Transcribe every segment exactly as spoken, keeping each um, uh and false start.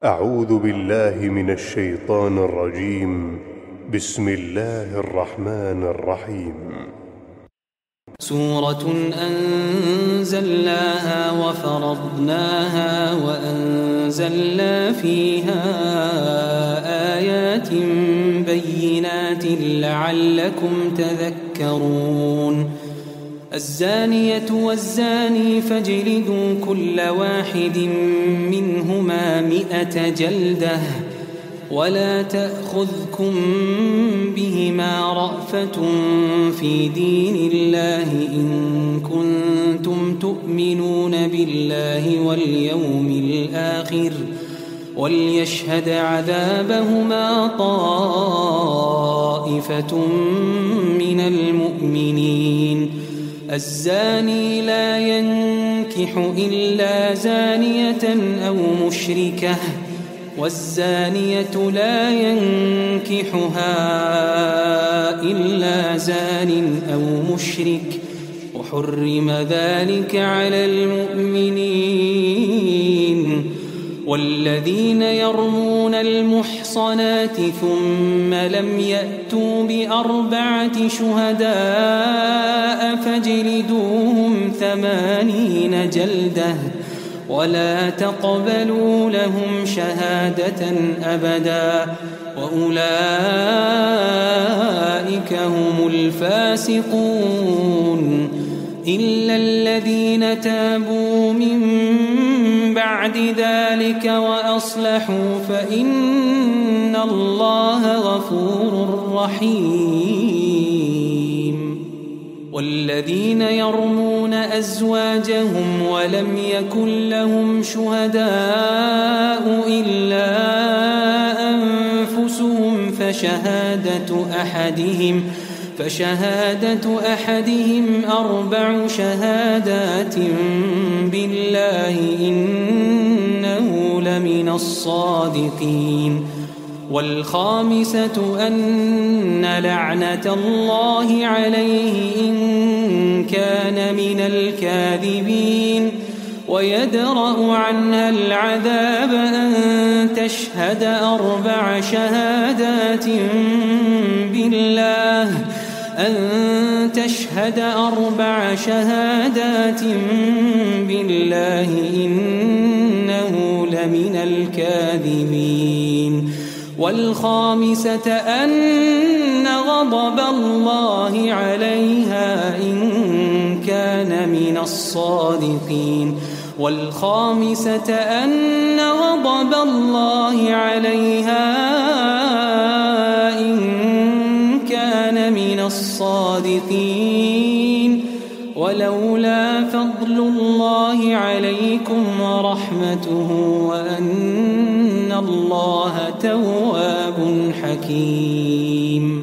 أعوذ بالله من الشيطان الرجيم. بسم الله الرحمن الرحيم. سورة أنزلناها وفرضناها وأنزلنا فيها آيات بينات لعلكم تذكرون. الزانية والزاني فاجلدوا كل واحد منهما مئة جلدة ولا تأخذكم بهما رأفة في دين الله إن كنتم تؤمنون بالله واليوم الآخر وليشهد عذابهما طائفة من المؤمنين. الزاني لا ينكح إلا زانية أو مشركة والزانية لا ينكحها إلا زان أو مشرك وحرم ذلك على المؤمنين. والذين يرمون المحصنات ثم لم يأتوا بأربعة شهداء فاجلدوهم ثمانين جلدة ولا تقبلوا لهم شهادة أبدا وأولئك هم الفاسقون. إلا الذين تابوا من بعد ذلك وأصلحوا فإن الله غفور رحيم. والذين يرمون أزواجهم ولم يكن لهم شهداء إلا أنفسهم فشهادة أحدهم فشهادة أحدهم أربع شهادات بالله إنه لمن الصادقين. والخامسة أن لعنة الله عليه إن كان من الكاذبين ويدرأ عنها العذاب أن تشهد أربع شهادات بالله أن تشهد أربع شهادات بالله إنه لمن الكاذبين. والخامسة أن غضب الله عليها إن كان من الصادقين. والخامسة أن غضب الله عليها إن كان من الصادقين. ولولا فضل الله عليكم ورحمته وأن الله تواب حكيم.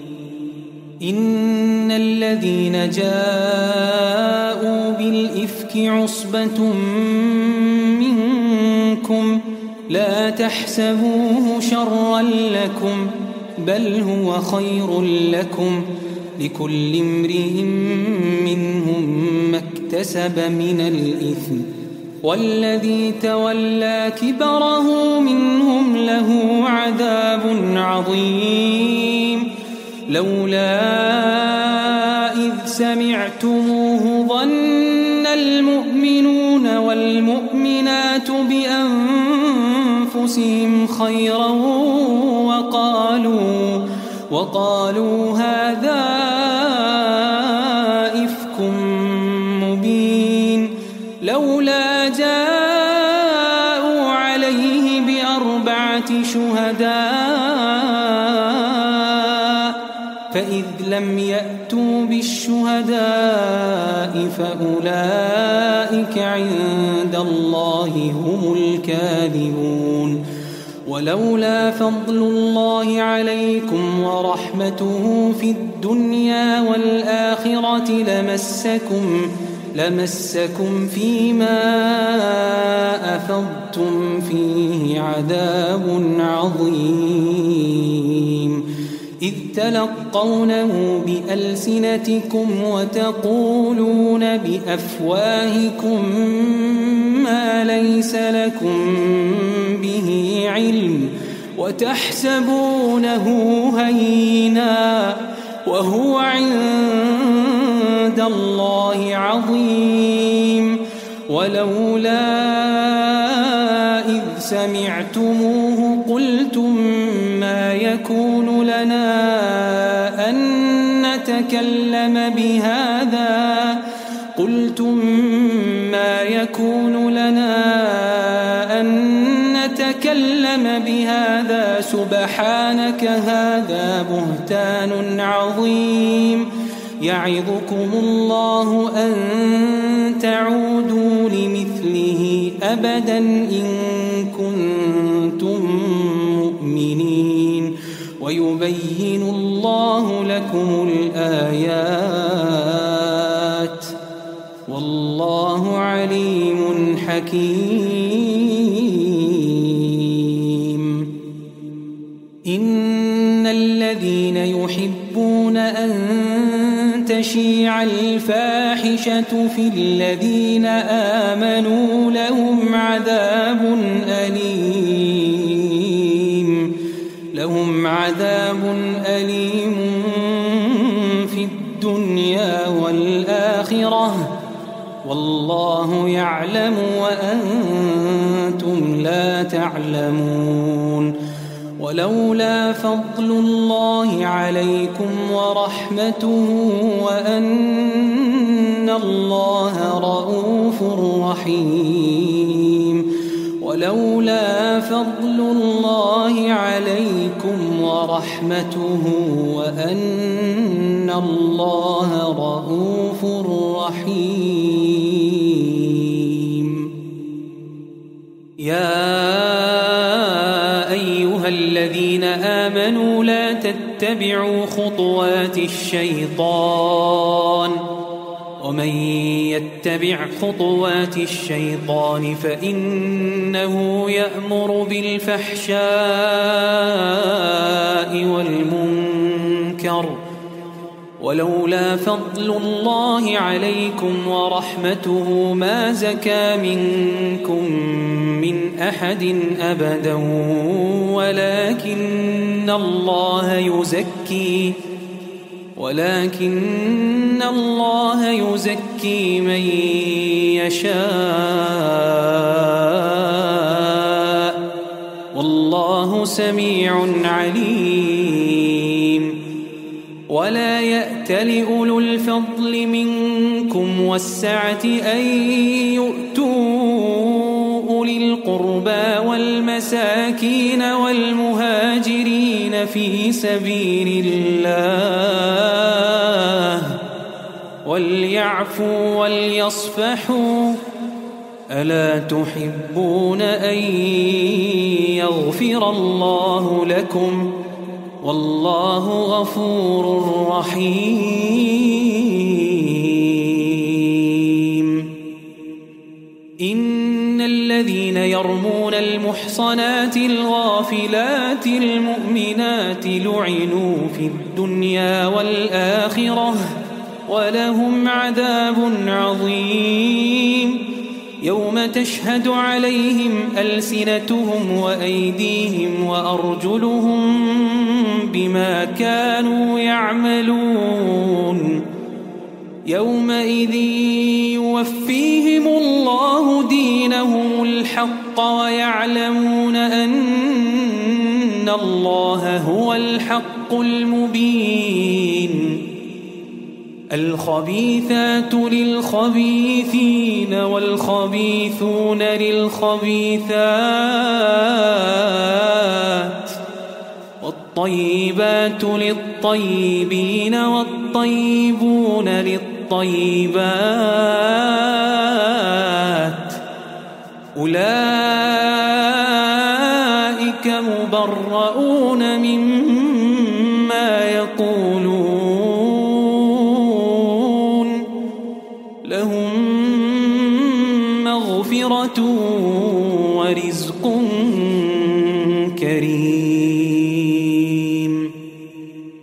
إن الذين جاءوا بالإفك عصبة منكم لا تحسبوه شرا لكم بل هو خير لكم لكل امرئ منهم ما اكتسب من الإثم والذي تولى كبره منهم له عذاب عظيم. لولا إذ سمعتموه ظن المؤمنون والمؤمنات بأنفسهم خيرا وقالوا وقالوا هذا إفك مبين. لولا جاءوا عليه بأربعة شهداء فإذ لم يأتوا بالشهداء فأولئك عند الله هم الكاذبون. ولولا فضل الله عليكم ورحمته في الدنيا والآخرة لمسكم لمسكم فيما أفضتم فيه عذاب عظيم. إذ تلقونه بألسنتكم وتقولون بأفواهكم ما ليس لكم به علم وتحسبونه هينا وهو عند الله عظيم ولولا إذ سمعتموه قلتم ما يكون لنا أن نتكلم بهذا قلتم ما يكون لنا أن نتكلم بهذا سبحانك هذا بهتان عظيم يعظكم الله أن تعودوا لمثله أبدا إن كنتم مؤمنين ويبين الله لكم الآيات والله عليم حكيم إن الذين يحبون أن تشيع الفاحشة في الذين آمنوا لهم عذاب أليم لهم عذاب أليم في الدنيا والآخرة والله يعلم وأنتم لا تعلمون ولولا فضل الله عليكم ورحمته وأن الله رؤوف رحيم ولولا فضل الله عليكم ورحمته وأن الله رؤوف رحيم يا أيها الذين آمنوا لا تتبعوا خطوات الشيطان ومن يتبع خطوات الشيطان فإنه يأمر بالفحشاء والمنكر ولولا فضل الله عليكم ورحمته ما زكى منكم من أحد أبدا ولكن الله يزكي ولكن الله يزكي من يشاء والله سميع عليم ولا يأتل أولو الفضل منكم والسعة أن يؤتوا أولي القربى والمساكين والمهاجرين في سبيل الله وليعفوا وليصفحوا ألا تحبون أن يغفر الله لكم والله غفور رحيم إن الذين يرمون المحصنات الغافلات المؤمنات لعنوا في الدنيا والآخرة ولهم عذاب عظيم يوم تشهد عليهم ألسنتهم وأيديهم وأرجلهم بما كانوا يعملون يومئذ يوفيهم الله دينهم الحق ويعلمون أن الله هو الحق المبين الخبيثات للخبيثين والخبيثون للخبيثات والطيبات للطيبين والطيبون للطيبات أولئك مبرؤون مما يقولون لهم مغفرة ورزق كريم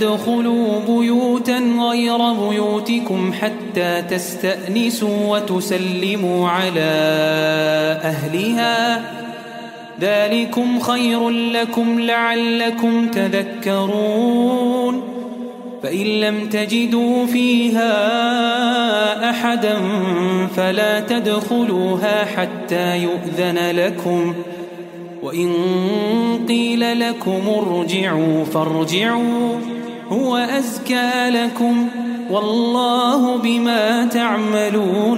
تدخلوا بيوتا غير بيوتكم حتى تستأنسوا وتسلموا على أهلها ذلكم خير لكم لعلكم تذكرون فإن لم تجدوا فيها أحدا فلا تدخلوها حتى يؤذن لكم وإن قيل لكم ارجعوا فارجعوا هو أزكى لكم والله بما تعملون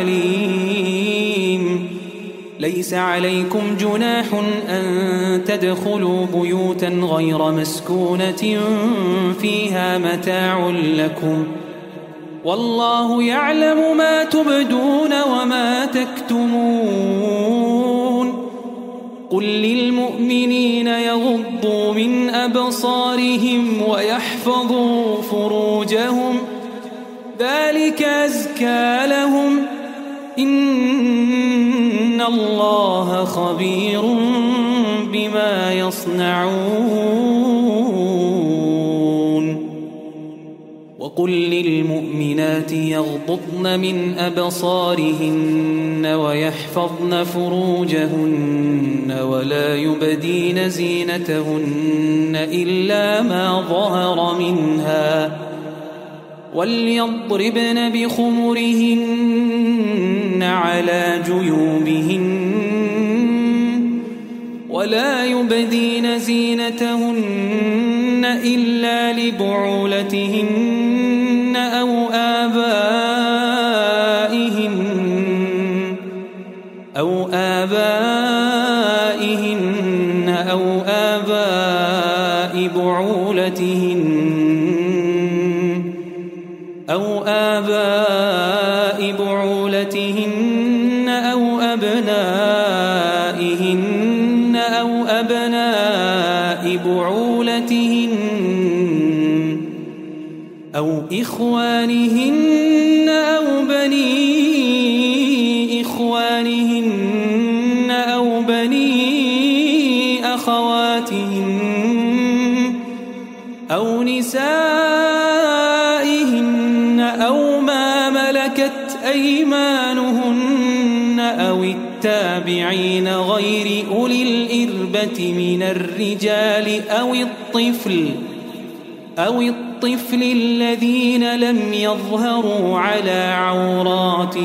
عليم ليس عليكم جناح أن تدخلوا بيوتا غير مسكونة فيها متاع لكم والله يعلم ما تبدون وما تكتمون قل للمؤمنين يغضوا من أبصارهم ويحفظوا فروجهم ذلك أزكى لهم إن الله خبير بما يصنعون وقل للمؤمنات يغضضن من أبصارهن ويحفظن فروجهن ولا يبدين زينتهن إلا ما ظهر منها وليضربن بخمرهن على جيوبهن ولا يبدين زينتهن إلا لبعولتهن أو آبائهن أو آبائهن أو آباء بعولتهن أو آباء بعولتهن أو أبنائهن أو أبناء بعولتهن أو إخوانهن أو بني إخوانهن أو بني أخواتهن أو نسائهن أو ما ملكت أيمانهن أو التابعين غير أولي الإربة من الرجال أو الطفل أو الطفل الذين لم يظهروا على عورات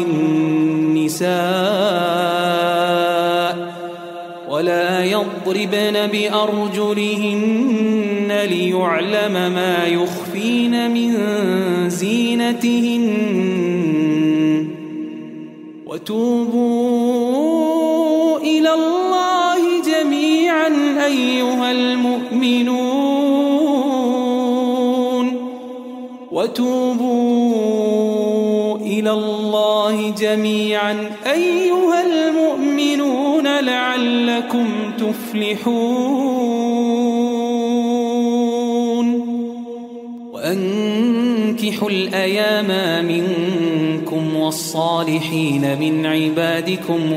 النساء ولا يضربن بأرجلهن ليعلم ما يخفين من زينتهن وتوبوا إلى الله جميعا أيها المؤمنون وتوبوا إلى الله جميعا أيها المؤمنون لعلكم تفلحون وأنكحوا الأيام منكم والصالحين من عبادكم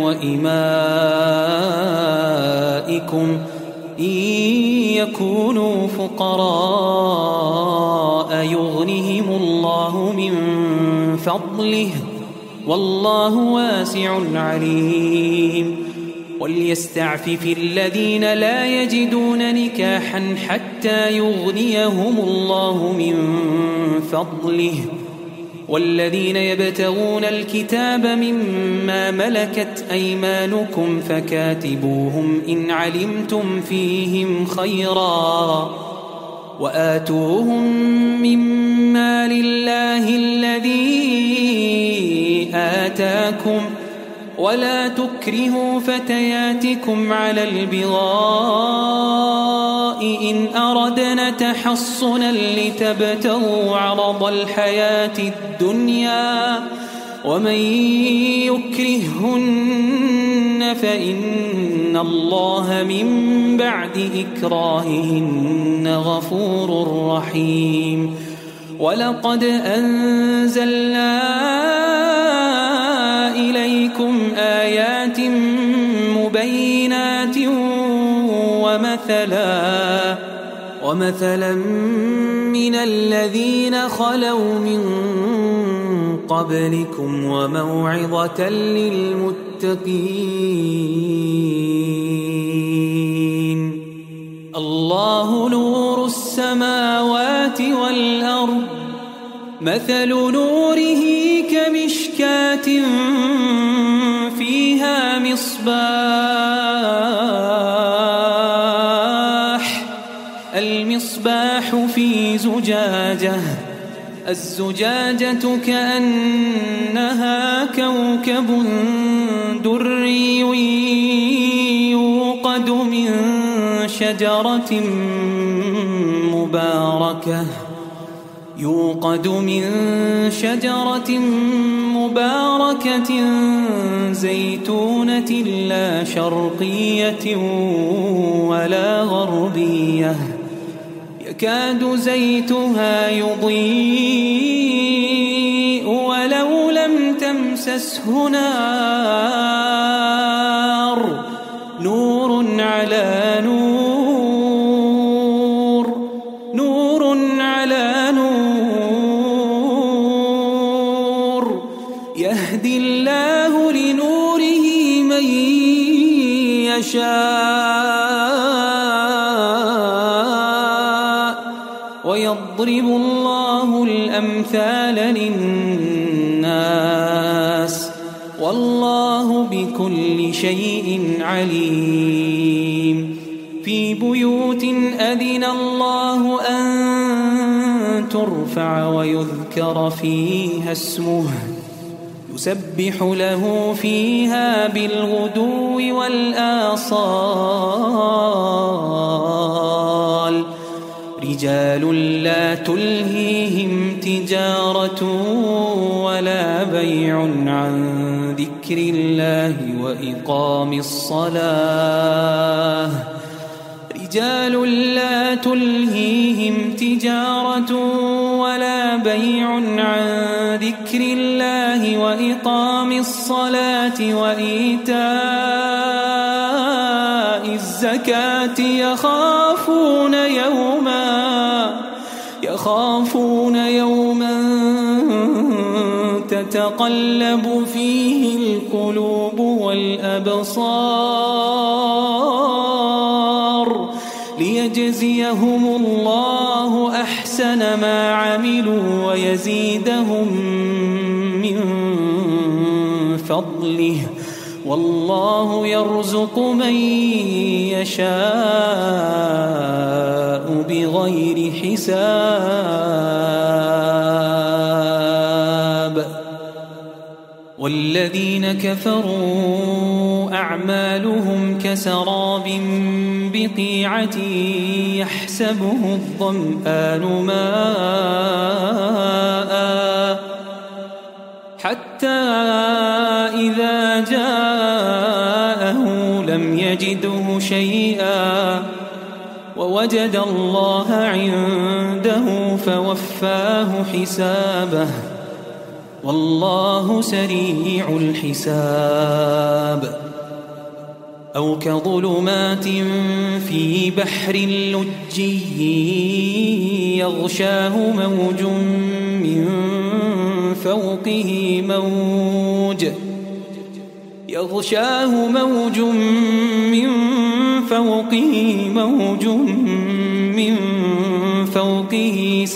وإمائكم إن يكونوا فقراء يغنهم الله من فضله والله واسع عليم وليستعفف الذين لا يجدون نكاحا حتى يغنيهم الله من فضله والذين يبتغون الكتاب مما ملكت أيمانكم فكاتبوهم إن علمتم فيهم خيرا وآتوهم مما لله الذي آتاكم ولا تكرهوا فتياتكم على البغاء إن أردنا تحصنا لتبتغوا عرض الحياة الدنيا ومن يكرهن فإن الله من بعد إكراههن غفور رحيم ولقد أنزلنا إليكم آيات مبينات ومثلا ومثلا من الذين خلوا من قبلكم وموعظة للمتقين. الله نور السماوات والأرض، مثل نوره كمشكاة فيها مصباح، المصباح في زجاجة، الزجاجة كأنها كوكب دري يوقد من شجرة مباركة يوقد من شجرة مباركة زيتونة لا شرقية ولا غربية، يكاد زيتها يضيء ولو لم تمسسه نار، نور على نور، نور على نور، يهدي الله لنوره من يشاء، ويضرب الله الأمثال للناس، والله بكل شيء عليم. في بيوت أذن الله أن ترفع ويذكر فيها اسمه، يسبح له فيها بالغدو والآصال، رجال لا تلهيهم تجارة ولا بيع عن ذكر الله وإقام الصلاة، رجال لا تلهيهم تجارة ولا بيع عن ذكر الله وإقام الصلاة وإيتاء الزكاة، يخافون يوما يخافون يوما تتقلب فيه القلوب والأبصار، ليجزيهم الله أحسن ما عملوا ويزيدهم من فضله، والله يرزق من يشاء بغير حساب. والذين كفروا أعمالهم كسراب بقيعة يحسبه الظمآن ماء حتى إذا جاءه لم يجده شيئا ووجد الله عنده فوفاه حسابه، والله سريع الحساب. أو كظلمات في بحر لجي يغشاه موج من فوقه موج يغشاه موج من فوقه موج من فوقه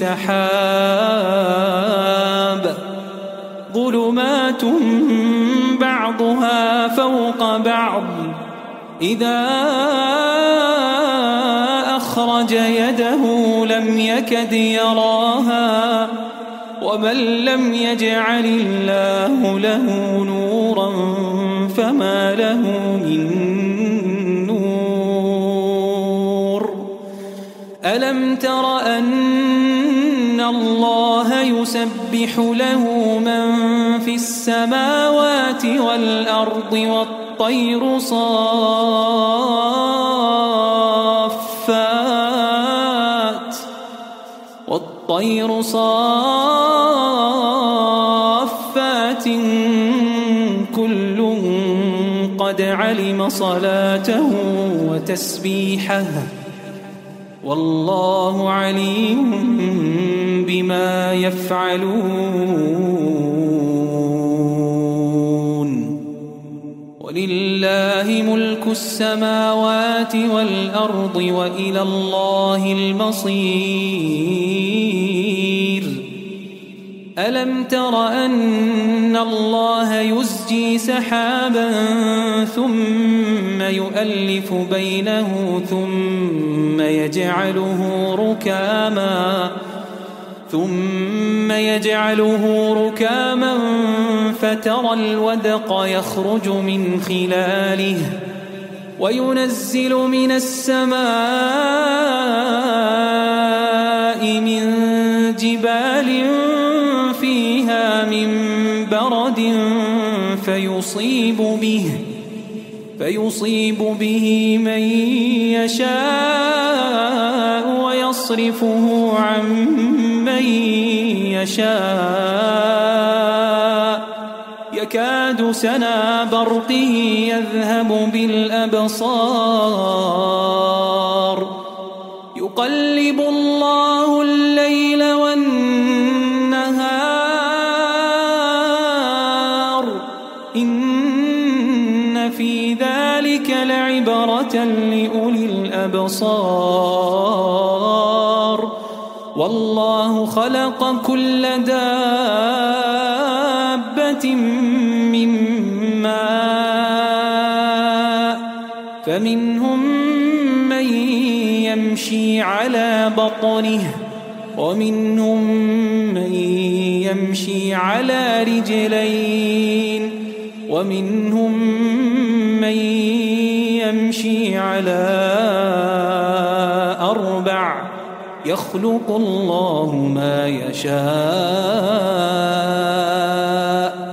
سحاب، ظلمات بعضها فوق بعض، إذا أخرج يده لم يكد يراها، ومن لم يجعل الله له نورا فما له من نور. ألم تر أن الله يسبح له من في السماوات والأرض والطير صافات والطير صافات كل قد علم صلاته وتسبيحه والله عليم بما يفعلون ولله ملك السماوات والأرض وإلى الله المصير ألم تر أن الله يزجي سحابا ثم يؤلف بينه ثم يجعله ركاما ثم يجعله ركاما فترى الودق يخرج من خلاله وينزل من السماء من جبال فيها من برد فيصيب به فيصيب به من يشاء ويصرفه عن من يشاء يكاد سنا برقه يذهب بالأبصار يقلب الله الليل والنهار إن في ذلك لعبرة لأولي الأبصار والله خلق كل دابة من ماء فمنهم من يمشي على بطنه ومنهم من يمشي على رجلين ومنهم من يمشي على أربع يخلق الله ما يشاء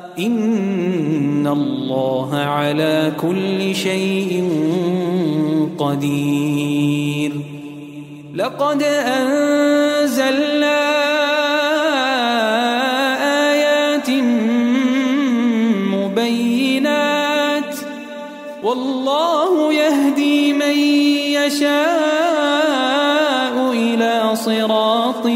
إن الله على كل شيء قدير لقد أنزلنا آيات مبينات والله يهدي من يشاء إلى صراط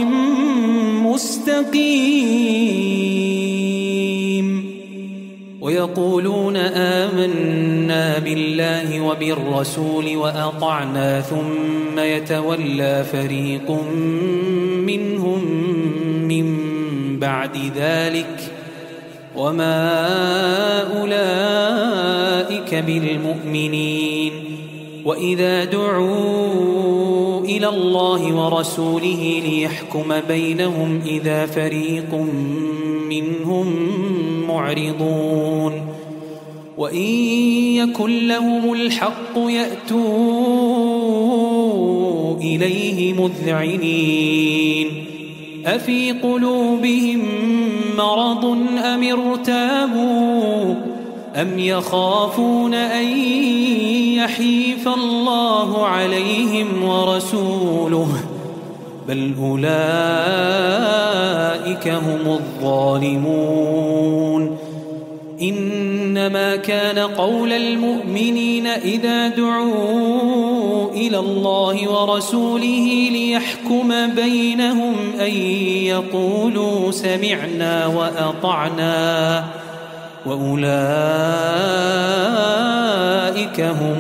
مستقيم ويقولون آمنا بالله وبالرسول وأطعنا ثم يتولى فريق منهم من بعد ذلك وما أولئك بالمؤمنين وإذا دعوا إلى الله ورسوله ليحكم بينهم إذا فريق منهم معرضون وإن يكن لهم الحق يأتوا إليه مذعنين أفي قلوبهم مرض أم ارتابوا أم يخافون أن يحيف الله عليهم ورسوله بل أولئك هم الظالمون إنما كان قول المؤمنين إذا دعوا إلى الله ورسوله ليحكم بينهم أن يقولوا سمعنا وأطعنا وأولئك هم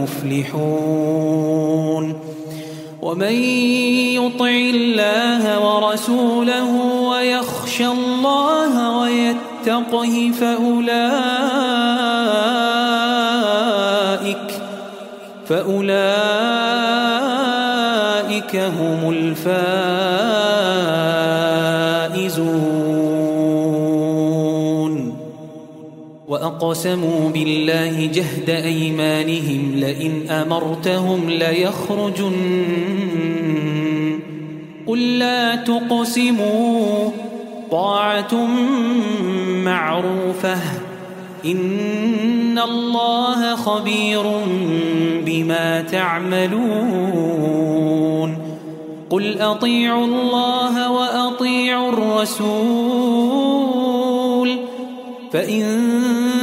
المفلحون ومن يطع الله ورسوله ويخشى الله ويتقه فأولئك فأولئك هم الفائزون وأقسموا بالله جهد أيمانهم لئن أمرتهم ليخرجن قل لا تقسموا طاعة معروفة إن الله خبير بما تعملون قل أطيعوا الله وأطيعوا الرسول فإن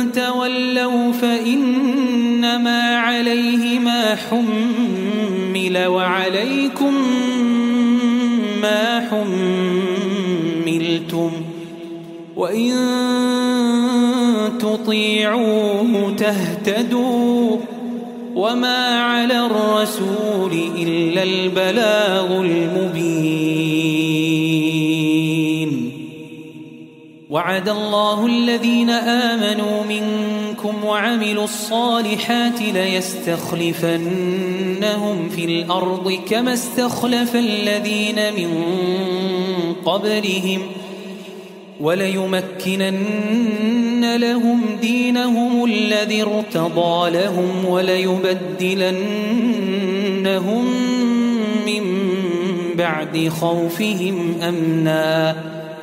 تولوا فإنما عليه ما حمل المثل وعليكم ما حملتم وإن تطيعوه تهتدوا وما على الرسول إلا البلاغ المبين. وعد الله الذين آمنوا منكم وعملوا الصالحات ليستخلفنهم في الأرض كما استخلف الذين من قبلهم وليمكنن لهم دينهم الذي ارتضى لهم وليبدلنهم من بعد خوفهم أمنا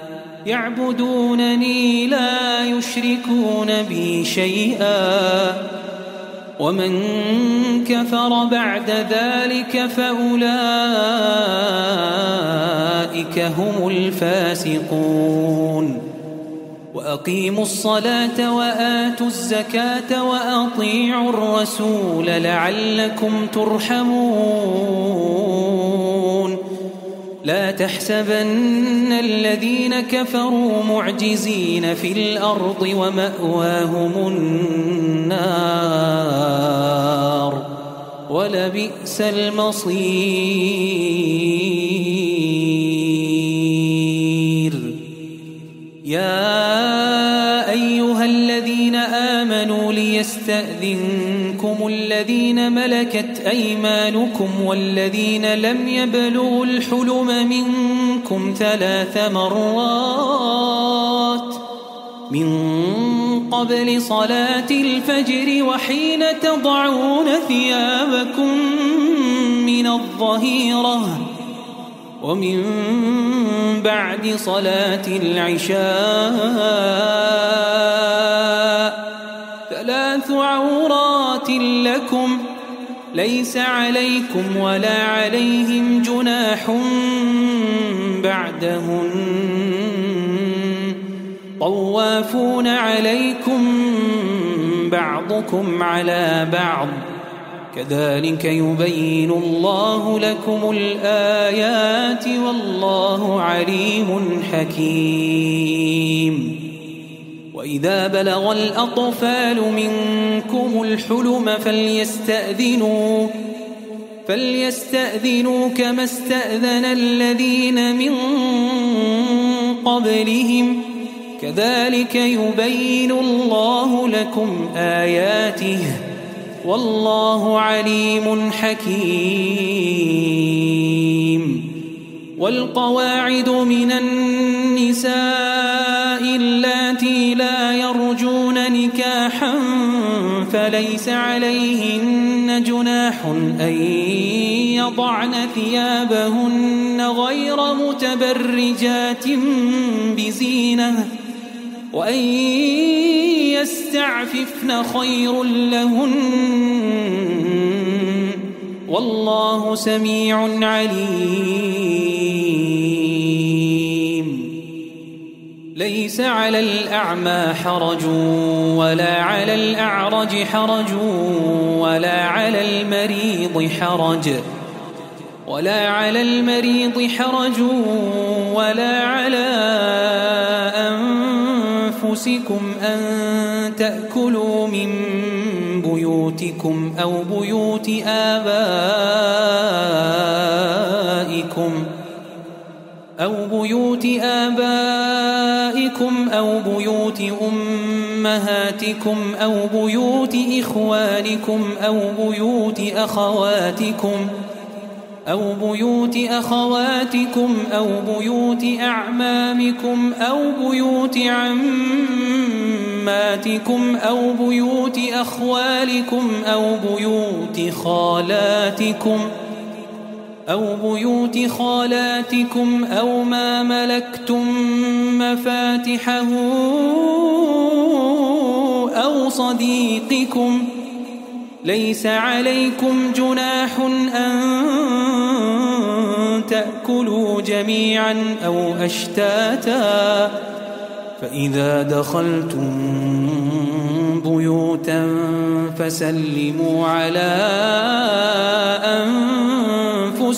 يعبدونني لا يشركون بي شيئا ومن كفر بعد ذلك فأولئك هم الفاسقون. وأقيموا الصلاة وآتوا الزكاة وأطيعوا الرسول لعلكم ترحمون. لا تحسبن الذين كفروا معجزين في الأرض ومأواهم النار ولبئس المصير. يا أيها الذين آمنوا ليستأذنكم الذين ملكت أيمانكم والذين لم يبلغوا الحلم منكم ثلاث مرات من قبل صلاة الفجر وحين تضعون ثيابكم من الظهيرة ومن بعد صلاة العشاء ثلاث عورات لكم ليس عليكم ولا عليهم جناح بعدهن طوافون عليكم بعضكم على بعض كذلك يبين الله لكم الآيات والله عليم حكيم. وإذا بلغ الأطفال منكم الحلم فليستأذنوا فليستأذنوا كما استأذن الذين من قبلهم كذلك يبين الله لكم آياته والله عليم حكيم. والقواعد من النساء اللاتي لا يرجون نكاحا فليس عليهن جناح أن يضعن ثيابهن غير متبرجات بزينة وأن يستعففن خير لهن والله سميع عليم. ليس على الأعمى حرج ولا على الأعرج حرج ولا على المريض حرج ولا على المريض حرج ولا على أنفسكم أن تأكلوا من بيوتكم أو بيوت آبائكم أو بيوت آبائكم أو بيوت أمهاتكم أو بيوت إخوانكم أو بيوت أخواتكم أو بيوت أخواتكم أو بيوت أعمامكم أو بيوت عماتكم أو بيوت أخوالكم أو بيوت خالاتكم أو بيوت خالاتكم أو ما ملكتم مفاتحه أو صديقكم ليس عليكم جناح أن تأكلوا جميعا أو أشتاتا فإذا دخلتم بيوتا فسلموا على أنفسكم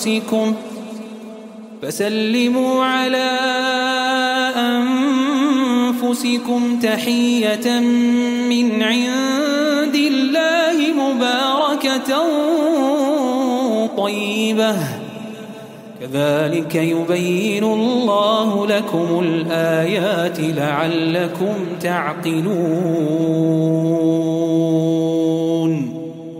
أنفسكم فسلموا على أنفسكم تحية من عند الله مباركة طيبة كذلك يبين الله لكم الآيات لعلكم تعقلون.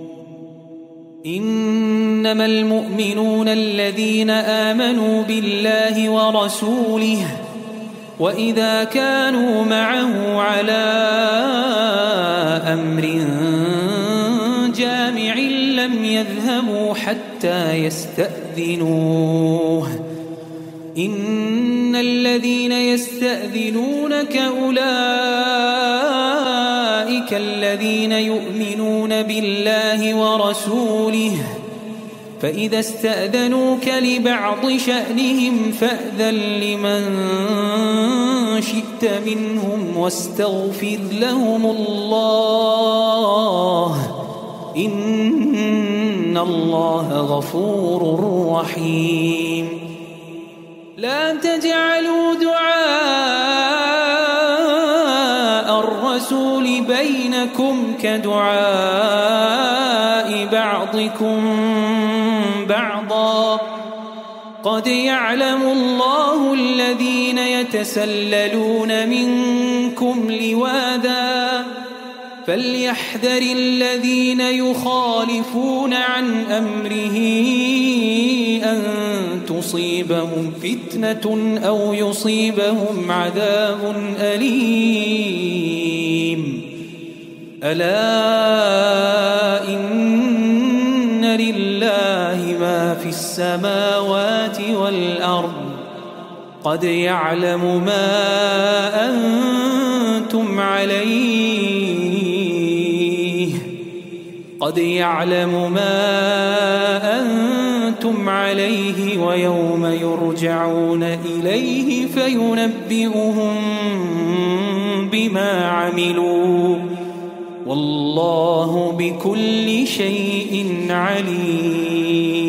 إنما المؤمنون الذين آمنوا بالله ورسوله وإذا كانوا معه على أمر جامع لم يذهبوا حتى يستأذنوه إن الذين يستأذنونك أولئك الذين يؤمنون بالله ورسوله فإذا استأذنوك لبعض شأنهم فأذن لمن شئت منهم واستغفر لهم الله إن الله غفور رحيم. لا تجعلوا دعاء الرسول بينكم كدعاء بعضكم بعضا قد يعلم الله الذين يتسللون منكم لواذا فليحذر الذين يخالفون عن أمره أن تصيبهم فتنة أو يصيبهم عذاب أليم. ألا إن لله ما في السماوات والأرض قد يعلم ما أنتم عليه قد يعلم ما أنتم عليه ويوم يرجعون إليه فينبئهم بما عملوا والله بكل شيء عليم.